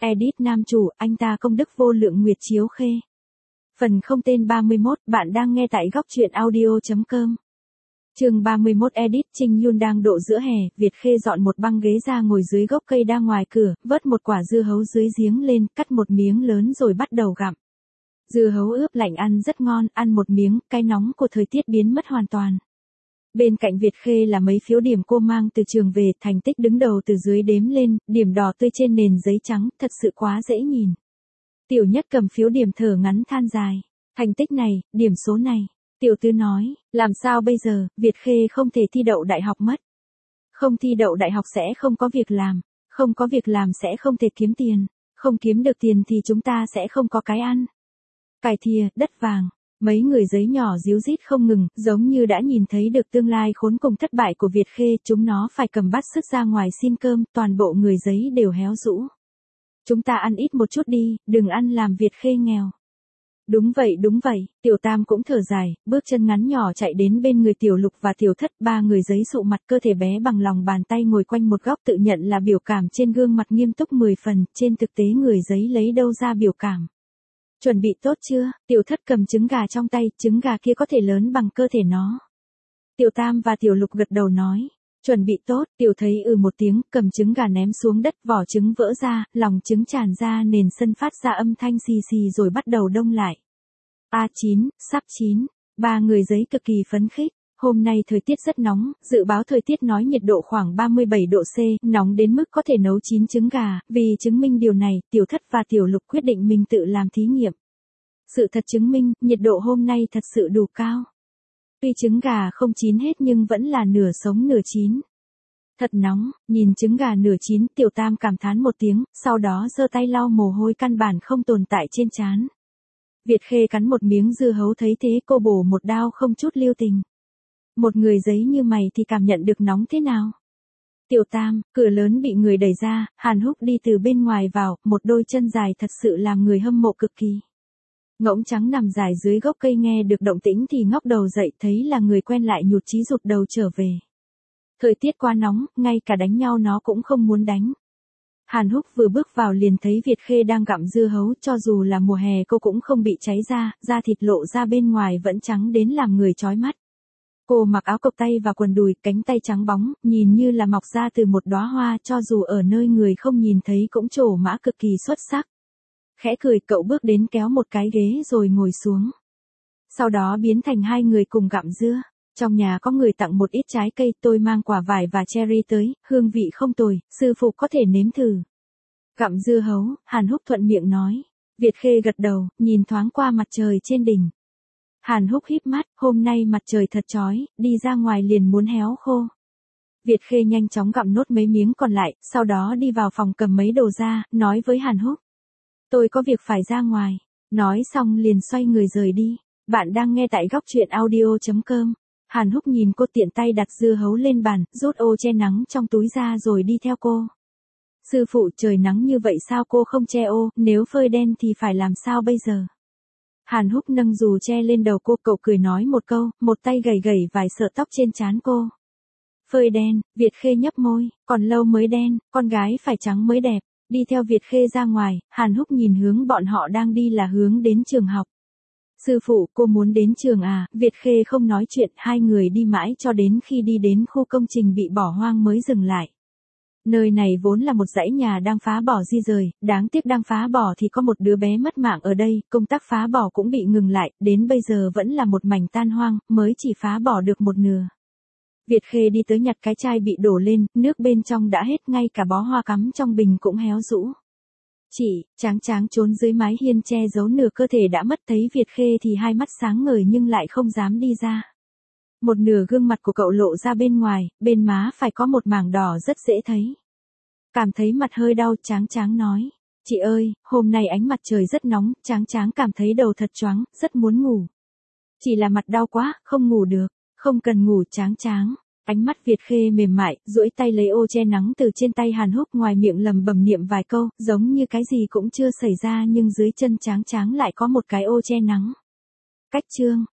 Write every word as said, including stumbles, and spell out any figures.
Edit nam chủ, anh ta công đức vô lượng Nguyệt Chiếu Khê. Phần không tên ba mươi mốt, bạn đang nghe tại góc truyện audio.com. Chương ba mươi mốt Edit. Trinh Yun đang độ giữa hè, Việt Khê dọn một băng ghế ra ngồi dưới gốc cây đa ngoài cửa, vớt một quả dưa hấu dưới giếng lên, cắt một miếng lớn rồi bắt đầu gặm. Dưa hấu ướp lạnh ăn rất ngon, ăn một miếng, cái nóng của thời tiết biến mất hoàn toàn. Bên cạnh Việt Khê là mấy phiếu điểm cô mang từ trường về, thành tích đứng đầu từ dưới đếm lên, điểm đỏ tươi trên nền giấy trắng, thật sự quá dễ nhìn. Tiểu Nhất cầm phiếu điểm thở ngắn than dài. Thành tích này, điểm số này. Tiểu Tứ nói, làm sao bây giờ, Việt Khê không thể thi đậu đại học mất. Không thi đậu đại học sẽ không có việc làm, không có việc làm sẽ không thể kiếm tiền, không kiếm được tiền thì chúng ta sẽ không có cái ăn. Cải thìa, đất vàng. Mấy người giấy nhỏ díu dít không ngừng, giống như đã nhìn thấy được tương lai khốn cùng thất bại của Việt Khê, chúng nó phải cầm bát sứt ra ngoài xin cơm, toàn bộ người giấy đều héo rũ. Chúng ta ăn ít một chút đi, đừng ăn làm Việt Khê nghèo. Đúng vậy đúng vậy, Tiểu Tam cũng thở dài, bước chân ngắn nhỏ chạy đến bên người Tiểu Lục và Tiểu Thất, ba người giấy sụ mặt, cơ thể bé bằng lòng bàn tay ngồi quanh một góc, tự nhận là biểu cảm trên gương mặt nghiêm túc mười phần, trên thực tế người giấy lấy đâu ra biểu cảm. Chuẩn bị tốt chưa? Tiểu Thất cầm trứng gà trong tay, trứng gà kia có thể lớn bằng cơ thể nó. Tiểu Tam và Tiểu Lục gật đầu nói, chuẩn bị tốt. Tiểu Thấy ừ một tiếng, cầm trứng gà ném xuống đất, vỏ trứng vỡ ra, lòng trứng tràn ra nền sân phát ra âm thanh xì xì rồi bắt đầu đông lại. A chín, sắp chín. Ba người giấy cực kỳ phấn khích. Hôm nay thời tiết rất nóng, dự báo thời tiết nói nhiệt độ khoảng ba mươi bảy độ C, nóng đến mức có thể nấu chín trứng gà, vì chứng minh điều này, Tiểu Thất và Tiểu Lục quyết định mình tự làm thí nghiệm. Sự thật chứng minh, nhiệt độ hôm nay thật sự đủ cao. Tuy trứng gà không chín hết nhưng vẫn là nửa sống nửa chín. Thật nóng, nhìn trứng gà nửa chín, Tiểu Tam cảm thán một tiếng, sau đó giơ tay lau mồ hôi căn bản không tồn tại trên trán. Việt Khê cắn một miếng dưa hấu thấy thế cô bổ một đao không chút lưu tình. Một người giấy như mày thì cảm nhận được nóng thế nào? Tiểu Tam, cửa lớn bị người đẩy ra, Hàn Húc đi từ bên ngoài vào, một đôi chân dài thật sự làm người hâm mộ cực kỳ. Ngỗng trắng nằm dài dưới gốc cây nghe được động tĩnh thì ngóc đầu dậy, thấy là người quen lại nhụt chí rụt đầu trở về. Thời tiết quá nóng, ngay cả đánh nhau nó cũng không muốn đánh. Hàn Húc vừa bước vào liền thấy Việt Khê đang gặm dưa hấu, cho dù là mùa hè cô cũng không bị cháy da, da thịt lộ ra bên ngoài vẫn trắng đến làm người chói mắt. Cô mặc áo cộc tay và quần đùi, cánh tay trắng bóng, nhìn như là mọc ra từ một đóa hoa, cho dù ở nơi người không nhìn thấy cũng trổ mã cực kỳ xuất sắc. Khẽ cười, cậu bước đến kéo một cái ghế rồi ngồi xuống. Sau đó biến thành hai người cùng gặm dưa. Trong nhà có người tặng một ít trái cây, tôi mang quả vải và cherry tới, hương vị không tồi, sư phụ có thể nếm thử. Gặm dưa hấu, Hàn Húc thuận miệng nói. Việt Khê gật đầu, nhìn thoáng qua mặt trời trên đỉnh. Hàn Húc híp mắt, hôm nay mặt trời thật chói, đi ra ngoài liền muốn héo khô. Việt Khê nhanh chóng gặm nốt mấy miếng còn lại, sau đó đi vào phòng cầm mấy đồ ra, nói với Hàn Húc. Tôi có việc phải ra ngoài. Nói xong liền xoay người rời đi. Bạn đang nghe tại góc truyện audio.com. Hàn Húc nhìn cô tiện tay đặt dưa hấu lên bàn, rút ô che nắng trong túi ra rồi đi theo cô. Sư phụ, trời nắng như vậy sao cô không che ô, nếu phơi đen thì phải làm sao bây giờ? Hàn Húc nâng dù che lên đầu cô, cậu cười nói một câu, một tay gẩy gẩy vài sợi tóc trên trán cô. Phơi đen, Việt Khê nhấp môi, còn lâu mới đen, con gái phải trắng mới đẹp. Đi theo Việt Khê ra ngoài, Hàn Húc nhìn hướng bọn họ đang đi là hướng đến trường học. Sư phụ, cô muốn đến trường à? Việt Khê không nói chuyện, hai người đi mãi cho đến khi đi đến khu công trình bị bỏ hoang mới dừng lại. Nơi này vốn là một dãy nhà đang phá bỏ di rời, đáng tiếc đang phá bỏ thì có một đứa bé mất mạng ở đây, công tác phá bỏ cũng bị ngừng lại, đến bây giờ vẫn là một mảnh tan hoang, mới chỉ phá bỏ được một nửa. Việt Khê đi tới nhặt cái chai bị đổ lên, nước bên trong đã hết, ngay cả bó hoa cắm trong bình cũng héo rũ. Chị, Tráng Tráng trốn dưới mái hiên che giấu nửa cơ thể đã mất, thấy Việt Khê thì hai mắt sáng ngời nhưng lại không dám đi ra. Một nửa gương mặt của cậu lộ ra bên ngoài, bên má phải có một mảng đỏ rất dễ thấy. Cảm thấy mặt hơi đau, Tráng Tráng nói. Chị ơi, hôm nay ánh mặt trời rất nóng, Tráng Tráng cảm thấy đầu thật choáng, rất muốn ngủ. Chỉ là mặt đau quá, không ngủ được. Không cần ngủ Tráng Tráng. Ánh mắt Việt Khê mềm mại, duỗi tay lấy ô che nắng từ trên tay Hàn Húc, ngoài miệng lầm bầm niệm vài câu, giống như cái gì cũng chưa xảy ra nhưng dưới chân Tráng Tráng lại có một cái ô che nắng. Cách chương,